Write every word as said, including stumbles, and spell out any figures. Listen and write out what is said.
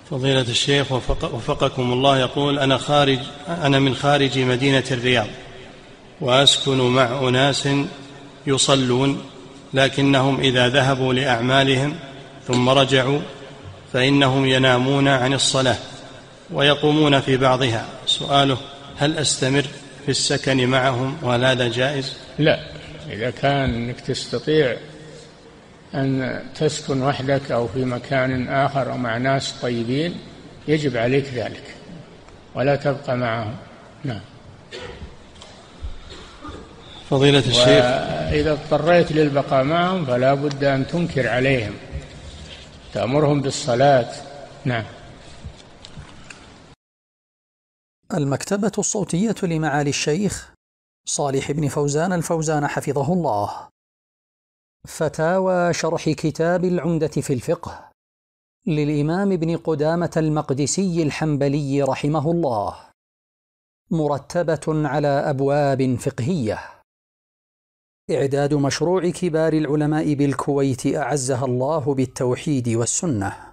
فضيلة الشيخ وفق وفقكم الله، يقول: أنا خارج أنا من خارج مدينة الرياض، وأسكن مع أناس يصلون، لكنهم إذا ذهبوا لأعمالهم ثم رجعوا فإنهم ينامون عن الصلاة ويقومون في بعضها. سؤاله: هل أستمر في السكن معهم وهل هذا جائز؟ لا، إذا كان أنك تستطيع أن تسكن وحدك أو في مكان آخر أو مع ناس طيبين يجب عليك ذلك ولا تبقى معهم. نعم. فضيلة الشيخ: وإذا اضطريت للبقاء معهم فلا بد أن تنكر عليهم، تأمرهم بالصلاة. نعم. المكتبة الصوتية لمعالي الشيخ صالح بن فوزان الفوزان حفظه الله. فتاوى شرح كتاب العمدة في الفقه للإمام ابن قدامة المقدسي الحنبلي رحمه الله، مرتبة على أبواب فقهية. إعداد مشروع كبار العلماء بالكويت أعزها الله بالتوحيد والسنة.